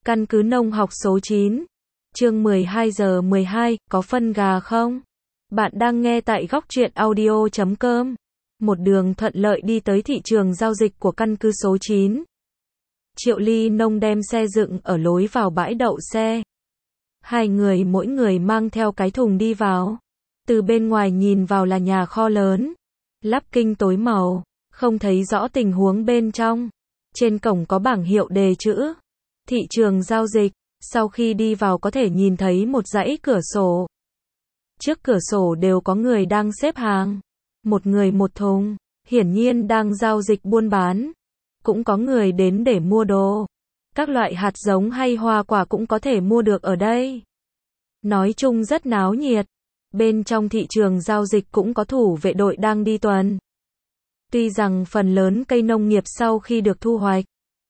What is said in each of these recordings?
Căn cứ nông học số 9. Chương 12 giờ 12, có phân gà không? Bạn đang nghe tại góc truyện audio.com. Một đường thuận lợi đi tới thị trường giao dịch của căn cứ số 9. Triệu Ly Nông đem xe dựng ở lối vào bãi đậu xe. Hai người mỗi người mang theo cái thùng đi vào. Từ bên ngoài nhìn vào là nhà kho lớn. Lắp kinh tối màu, không thấy rõ tình huống bên trong. Trên cổng có bảng hiệu đề chữ thị trường giao dịch. Sau khi đi vào có thể nhìn thấy một dãy cửa sổ. Trước cửa sổ đều có người đang xếp hàng. Một người một thùng, hiển nhiên đang giao dịch buôn bán. Cũng có người đến để mua đồ. Các loại hạt giống hay hoa quả cũng có thể mua được ở đây. Nói chung rất náo nhiệt. Bên trong thị trường giao dịch cũng có thủ vệ đội đang đi tuần. Tuy rằng phần lớn cây nông nghiệp sau khi được thu hoạch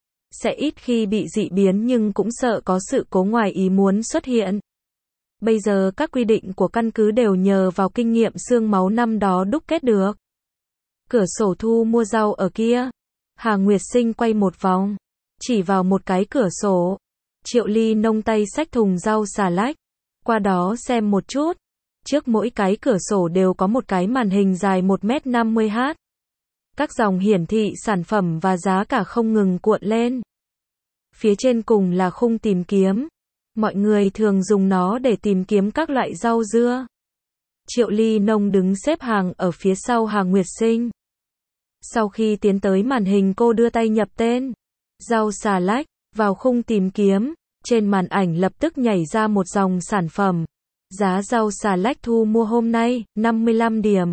sẽ ít khi bị dị biến, nhưng cũng sợ có sự cố ngoài ý muốn xuất hiện. Bây giờ các quy định của căn cứ đều nhờ vào kinh nghiệm xương máu năm đó đúc kết được. Cửa sổ thu mua rau ở kia. Hà Nguyệt Sinh quay một vòng, chỉ vào một cái cửa sổ. Triệu Ly Nông tay xách thùng rau xà lách, qua đó xem một chút. Trước mỗi cái cửa sổ đều có một cái màn hình dài 1m50h. Các dòng hiển thị sản phẩm và giá cả không ngừng cuộn lên. Phía trên cùng là khung tìm kiếm. Mọi người thường dùng nó để tìm kiếm các loại rau dưa. Triệu Ly Nông đứng xếp hàng ở phía sau Hà Nguyệt Sinh. Sau khi tiến tới màn hình, cô đưa tay nhập tên rau xà lách vào khung tìm kiếm. Trên màn ảnh lập tức nhảy ra một dòng sản phẩm. Giá rau xà lách thu mua hôm nay, 55 điểm.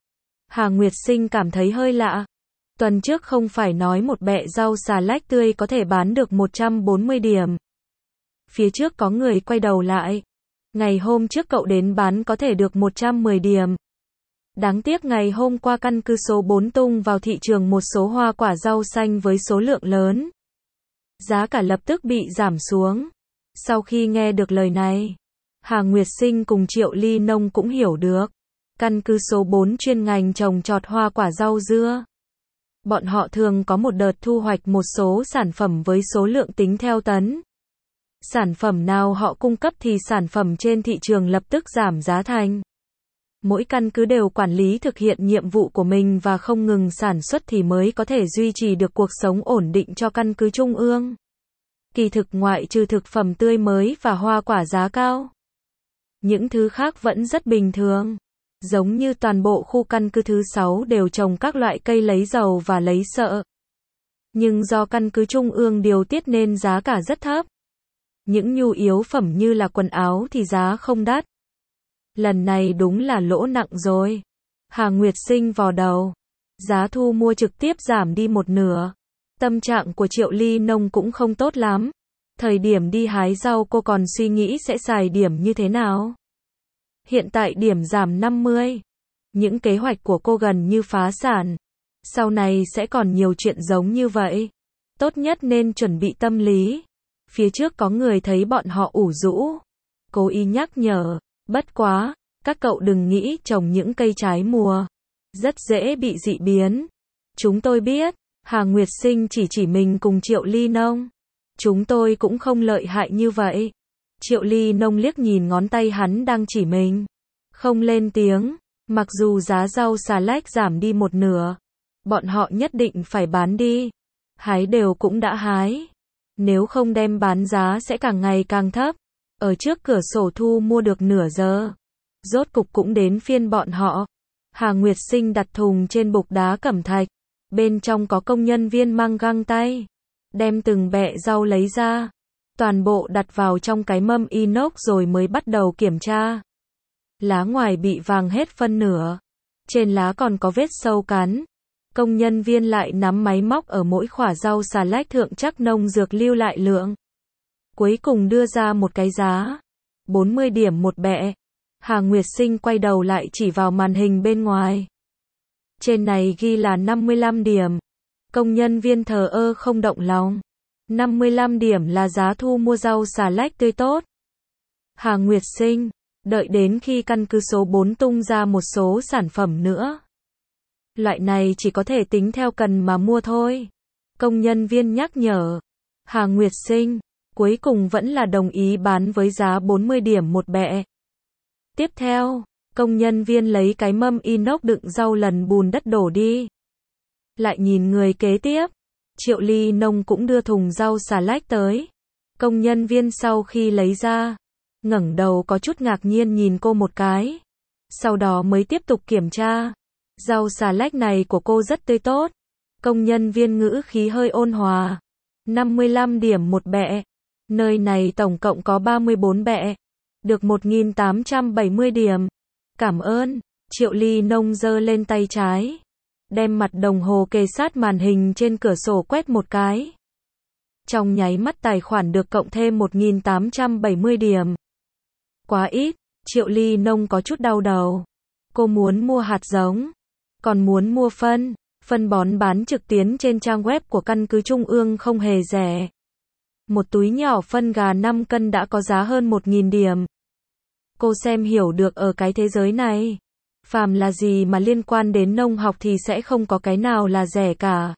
Hà Nguyệt Sinh cảm thấy hơi lạ. Tuần trước không phải nói một bẹ rau xà lách tươi có thể bán được 140 điểm. Phía trước có người quay đầu lại. Ngày hôm trước cậu đến bán có thể được 110 điểm. Đáng tiếc ngày hôm qua căn cứ số 4 tung vào thị trường một số hoa quả rau xanh với số lượng lớn. Giá cả lập tức bị giảm xuống. Sau khi nghe được lời này, Hà Nguyệt Sinh cùng Triệu Ly Nông cũng hiểu được. Căn cứ số 4 chuyên ngành trồng trọt hoa quả rau dưa. Bọn họ thường có một đợt thu hoạch một số sản phẩm với số lượng tính theo tấn. Sản phẩm nào họ cung cấp thì sản phẩm trên thị trường lập tức giảm giá thành. Mỗi căn cứ đều quản lý thực hiện nhiệm vụ của mình và không ngừng sản xuất thì mới có thể duy trì được cuộc sống ổn định cho căn cứ trung ương. Kỳ thực ngoại trừ thực phẩm tươi mới và hoa quả giá cao, những thứ khác vẫn rất bình thường. Giống như toàn bộ khu căn cứ thứ 6 đều trồng các loại cây lấy dầu và lấy sợi. Nhưng do căn cứ trung ương điều tiết nên giá cả rất thấp. Những nhu yếu phẩm như là quần áo thì giá không đắt. Lần này đúng là lỗ nặng rồi. Hà Nguyệt Sinh vò đầu. Giá thu mua trực tiếp giảm đi một nửa. Tâm trạng của Triệu Ly Nông cũng không tốt lắm. Thời điểm đi hái rau cô còn suy nghĩ sẽ xài điểm như thế nào. Hiện tại điểm giảm 50. Những kế hoạch của cô gần như phá sản. Sau này sẽ còn nhiều chuyện giống như vậy. Tốt nhất nên chuẩn bị tâm lý. Phía trước có người thấy bọn họ ủ rũ. Cố ý nhắc nhở. Bất quá, các cậu đừng nghĩ trồng những cây trái mùa. Rất dễ bị dị biến. Chúng tôi biết. Hà Nguyệt Sinh chỉ mình cùng Triệu Ly Nông. Chúng tôi cũng không lợi hại như vậy. Triệu Ly Nông liếc nhìn ngón tay hắn đang chỉ mình. Không lên tiếng. Mặc dù giá rau xà lách giảm đi một nửa, bọn họ nhất định phải bán đi. Hái đều cũng đã hái. Nếu không đem bán giá sẽ càng ngày càng thấp. Ở trước cửa sổ thu mua được nửa giờ. Rốt cục cũng đến phiên bọn họ. Hà Nguyệt Sinh đặt thùng trên bục đá cẩm thạch. Bên trong có công nhân viên mang găng tay. Đem từng bẹ rau lấy ra. Toàn bộ đặt vào trong cái mâm inox rồi mới bắt đầu kiểm tra. Lá ngoài bị vàng hết phân nửa. Trên lá còn có vết sâu cắn. Công nhân viên lại nắm máy móc ở mỗi khỏa rau xà lách thượng chắc nông dược lưu lại lượng. Cuối cùng đưa ra một cái giá. 40 điểm một bẹ. Hà Nguyệt Sinh quay đầu lại chỉ vào màn hình bên ngoài. Trên này ghi là 55 điểm. Công nhân viên thờ ơ không động lòng. 55 điểm là giá thu mua rau xà lách tươi tốt. Hà Nguyệt Sinh, đợi đến khi căn cứ số 4 tung ra một số sản phẩm nữa. Loại này chỉ có thể tính theo cần mà mua thôi. Công nhân viên nhắc nhở. Hà Nguyệt Sinh, cuối cùng vẫn là đồng ý bán với giá 40 điểm một bẹ. Tiếp theo, công nhân viên lấy cái mâm inox đựng rau lần bùn đất đổ đi. Lại nhìn người kế tiếp, Triệu Ly Nông cũng đưa thùng rau xà lách tới. Công nhân viên sau khi lấy ra, ngẩng đầu có chút ngạc nhiên nhìn cô một cái. Sau đó mới tiếp tục kiểm tra. Rau xà lách này của cô rất tươi tốt. Công nhân viên ngữ khí hơi ôn hòa. 55 điểm một bẹ. Nơi này tổng cộng có 34 bẹ. Được 1.870 điểm. Cảm ơn. Triệu Ly Nông giơ lên tay trái. Đem mặt đồng hồ kề sát màn hình trên cửa sổ quét một cái. Trong nháy mắt tài khoản được cộng thêm 1.870 điểm. Quá ít. Triệu Ly Nông có chút đau đầu. Cô muốn mua hạt giống. Còn muốn mua phân. Phân bón bán trực tuyến trên trang web của căn cứ Trung ương không hề rẻ. Một túi nhỏ phân gà 5 cân đã có giá hơn 1.000 điểm. Cô xem hiểu được ở cái thế giới này. Phàm là gì mà liên quan đến nông học thì sẽ không có cái nào là rẻ cả.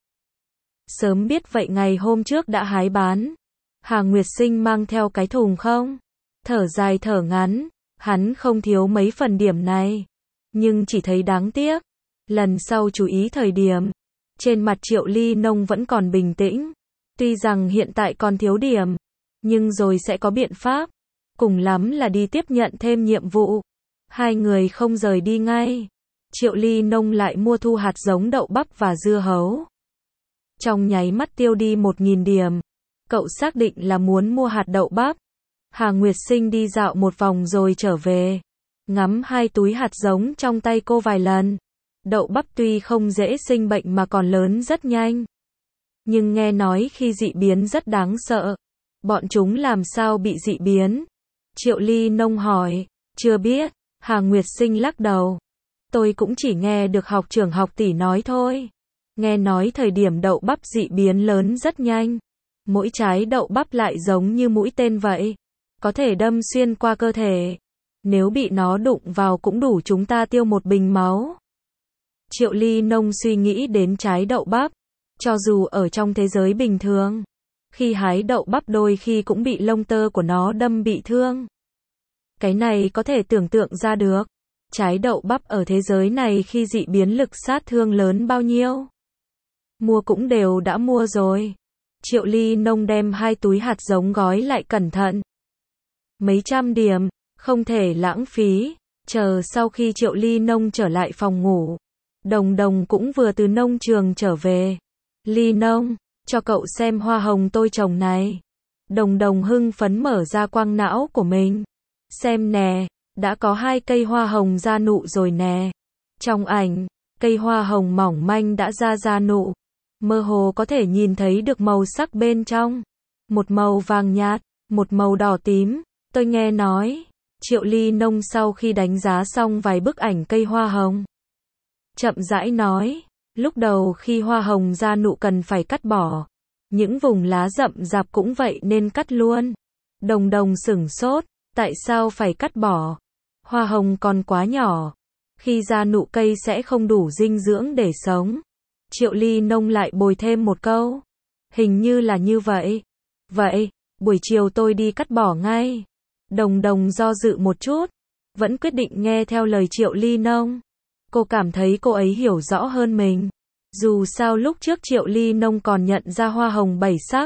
Sớm biết vậy ngày hôm trước đã hái bán. Hà Nguyệt Sinh mang theo cái thùng không? Thở dài thở ngắn, hắn không thiếu mấy phần điểm này. Nhưng chỉ thấy đáng tiếc. Lần sau chú ý thời điểm. Trên mặt Triệu Ly Nông vẫn còn bình tĩnh. Tuy rằng hiện tại còn thiếu điểm. Nhưng rồi sẽ có biện pháp. Cùng lắm là đi tiếp nhận thêm nhiệm vụ. Hai người không rời đi ngay. Triệu Ly Nông lại mua thu hạt giống đậu bắp và dưa hấu. Trong nháy mắt tiêu đi 1.000 điểm. Cậu xác định là muốn mua hạt đậu bắp. Hà Nguyệt Sinh đi dạo một vòng rồi trở về. Ngắm hai túi hạt giống trong tay cô vài lần. Đậu bắp tuy không dễ sinh bệnh mà còn lớn rất nhanh. Nhưng nghe nói khi dị biến rất đáng sợ. Bọn chúng làm sao bị dị biến? Triệu Ly Nông hỏi. Chưa biết. Hà Nguyệt Sinh lắc đầu. Tôi cũng chỉ nghe được học trưởng học tỷ nói thôi. Nghe nói thời điểm đậu bắp dị biến lớn rất nhanh. Mỗi trái đậu bắp lại giống như mũi tên vậy. Có thể đâm xuyên qua cơ thể. Nếu bị nó đụng vào cũng đủ chúng ta tiêu một bình máu. Triệu Ly Nông suy nghĩ đến trái đậu bắp. Cho dù ở trong thế giới bình thường, khi hái đậu bắp đôi khi cũng bị lông tơ của nó đâm bị thương. Cái này có thể tưởng tượng ra được. Trái đậu bắp ở thế giới này khi dị biến lực sát thương lớn bao nhiêu. Mua cũng đều đã mua rồi. Triệu Ly Nông đem hai túi hạt giống gói lại cẩn thận. Mấy trăm điểm, không thể lãng phí. Chờ sau khi Triệu Ly Nông trở lại phòng ngủ. Đồng Đồng cũng vừa từ nông trường trở về. Ly Nông, cho cậu xem hoa hồng tôi trồng này. Đồng Đồng hưng phấn mở ra quang não của mình. Xem nè, đã có 2 cây hoa hồng ra nụ rồi nè. Trong ảnh, cây hoa hồng mỏng manh đã ra nụ. Mơ hồ có thể nhìn thấy được màu sắc bên trong. Một màu vàng nhạt, một màu đỏ tím. Tôi nghe nói, Triệu Ly Nông sau khi đánh giá xong vài bức ảnh cây hoa hồng. Chậm rãi nói, lúc đầu khi hoa hồng ra nụ cần phải cắt bỏ. Những vùng lá rậm rạp cũng vậy nên cắt luôn. Đồng Đồng sửng sốt, tại sao phải cắt bỏ? Hoa hồng còn quá nhỏ. Khi ra nụ cây sẽ không đủ dinh dưỡng để sống. Triệu Ly Nông lại bồi thêm một câu. Hình như là như vậy. Vậy, buổi chiều tôi đi cắt bỏ ngay. Đồng Đồng do dự một chút. Vẫn quyết định nghe theo lời Triệu Ly Nông. Cô cảm thấy cô ấy hiểu rõ hơn mình. Dù sao lúc trước Triệu Ly Nông còn nhận ra hoa hồng 7 sắc.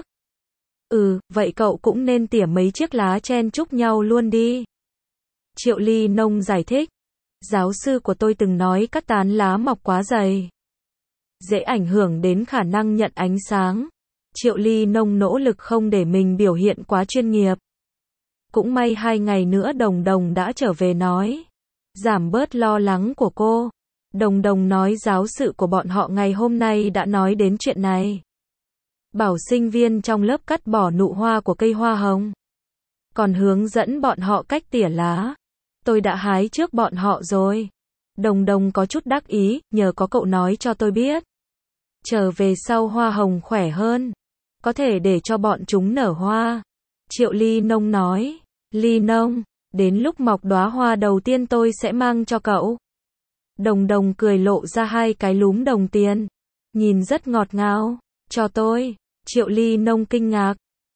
Vậy cậu cũng nên tỉa mấy chiếc lá chen chúc nhau luôn đi. Triệu Ly Nông giải thích. Giáo sư của tôi từng nói các tán lá mọc quá dày. Dễ ảnh hưởng đến khả năng nhận ánh sáng. Triệu Ly Nông nỗ lực không để mình biểu hiện quá chuyên nghiệp. Cũng may 2 ngày nữa Đồng Đồng đã trở về nói. Giảm bớt lo lắng của cô. Đồng Đồng nói giáo sự của bọn họ ngày hôm nay đã nói đến chuyện này. Bảo sinh viên trong lớp cắt bỏ nụ hoa của cây hoa hồng. Còn hướng dẫn bọn họ cách tỉa lá. Tôi đã hái trước bọn họ rồi. Đồng Đồng có chút đắc ý, nhờ có cậu nói cho tôi biết. Trở về sau hoa hồng khỏe hơn. Có thể để cho bọn chúng nở hoa. Triệu Ly Nông nói. Ly Nông, đến lúc mọc đóa hoa đầu tiên tôi sẽ mang cho cậu. Đồng Đồng cười lộ ra 2 cái lúm đồng tiền. Nhìn rất ngọt ngào. Cho tôi. Triệu Ly Nông kinh ngạc.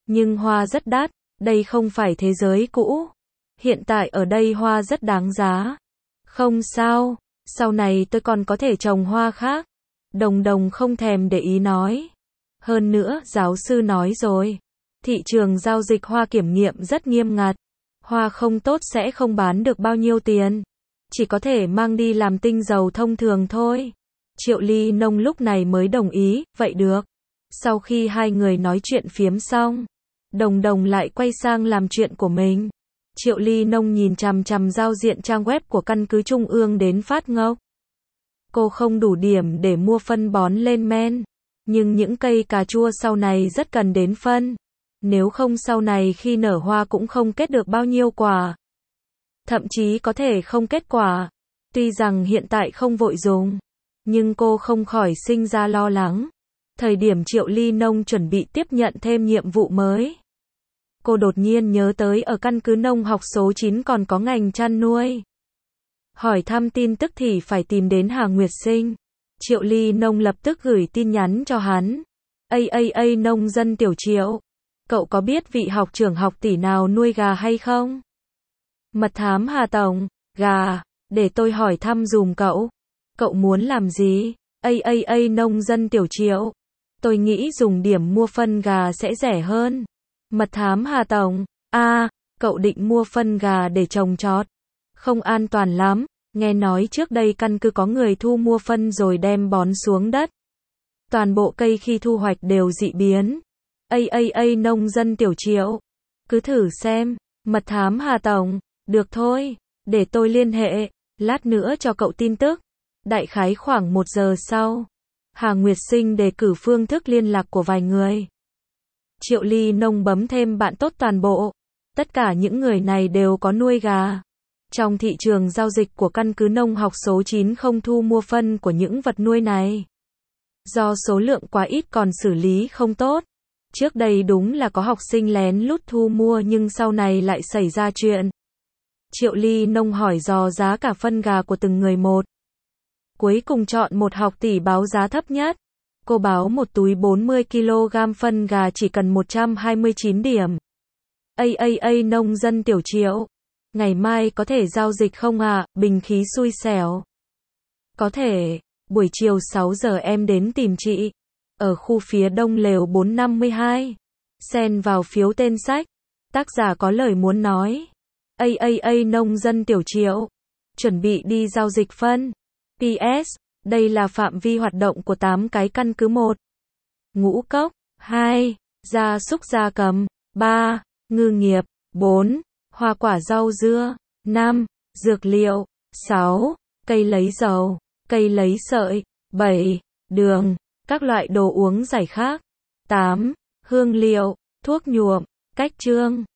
Nhưng hoa rất đắt, đây không phải thế giới cũ. Hiện tại ở đây hoa rất đáng giá. Không sao, sau này tôi còn có thể trồng hoa khác. Đồng Đồng không thèm để ý nói. Hơn nữa, giáo sư nói rồi. Thị trường giao dịch hoa kiểm nghiệm rất nghiêm ngặt. Hoa không tốt sẽ không bán được bao nhiêu tiền. Chỉ có thể mang đi làm tinh dầu thông thường thôi. Triệu Ly Nông lúc này mới đồng ý, vậy được. Sau khi hai người nói chuyện phiếm xong, Đồng Đồng lại quay sang làm chuyện của mình. Triệu Ly Nông nhìn chằm chằm giao diện trang web của căn cứ Trung ương đến phát ngốc. Cô không đủ điểm để mua phân bón lên men. Nhưng những cây cà chua sau này rất cần đến phân. Nếu không sau này khi nở hoa cũng không kết được bao nhiêu quả. Thậm chí có thể không kết quả. Tuy rằng hiện tại không vội dùng, nhưng cô không khỏi sinh ra lo lắng. Thời điểm Triệu Ly Nông chuẩn bị tiếp nhận thêm nhiệm vụ mới, cô đột nhiên nhớ tới ở căn cứ nông học số 9 còn có ngành chăn nuôi. Hỏi thăm tin tức thì phải tìm đến Hà Nguyệt Sinh. Triệu Ly Nông lập tức gửi tin nhắn cho hắn. Nông dân Tiểu Triệu, cậu có biết vị học trưởng học tỷ nào nuôi gà hay không? Mật thám Hà Tổng, gà, để tôi hỏi thăm dùm cậu. Cậu muốn làm gì? Nông dân Tiểu Triệu, tôi nghĩ dùng điểm mua phân gà sẽ rẻ hơn. Mật thám Hà Tổng, cậu định mua phân gà để trồng trọt. Không an toàn lắm, nghe nói trước đây căn cứ có người thu mua phân rồi đem bón xuống đất. Toàn bộ cây khi thu hoạch đều dị biến. Nông dân Tiểu Triệu, cứ thử xem. Mật thám Hà Tổng, được thôi, để tôi liên hệ, lát nữa cho cậu tin tức. Đại khái khoảng 1 giờ sau, Hà Nguyệt Sinh đề cử phương thức liên lạc của vài người. Triệu Ly Nông bấm thêm bạn tốt toàn bộ. Tất cả những người này đều có nuôi gà. Trong thị trường giao dịch của căn cứ nông học số 9 không thu mua phân của những vật nuôi này. Do số lượng quá ít còn xử lý không tốt. Trước đây đúng là có học sinh lén lút thu mua nhưng sau này lại xảy ra chuyện. Triệu Ly Nông hỏi dò giá cả phân gà của từng người một. Cuối cùng chọn một học tỷ báo giá thấp nhất. Cô báo một túi 40 kg phân gà chỉ cần 129 điểm. Nông dân Tiểu Triệu, ngày mai có thể giao dịch không ạ? Bình khí xui xẻo. Có thể, buổi chiều 6 giờ em đến tìm chị. Ở khu phía đông lều 452. Xen vào phiếu tên sách. Tác giả có lời muốn nói. Nông dân Tiểu Triệu, chuẩn bị đi giao dịch phân. PS, đây là phạm vi hoạt động của 8 cái căn cứ: 1. Ngũ cốc, 2. Gia súc gia cầm, 3. Ngư nghiệp, 4. Hoa quả rau dưa, 5. Dược liệu, 6. Cây lấy dầu, cây lấy sợi, 7. Đường, các loại đồ uống giải khát, 8. Hương liệu, thuốc nhuộm, cách trương,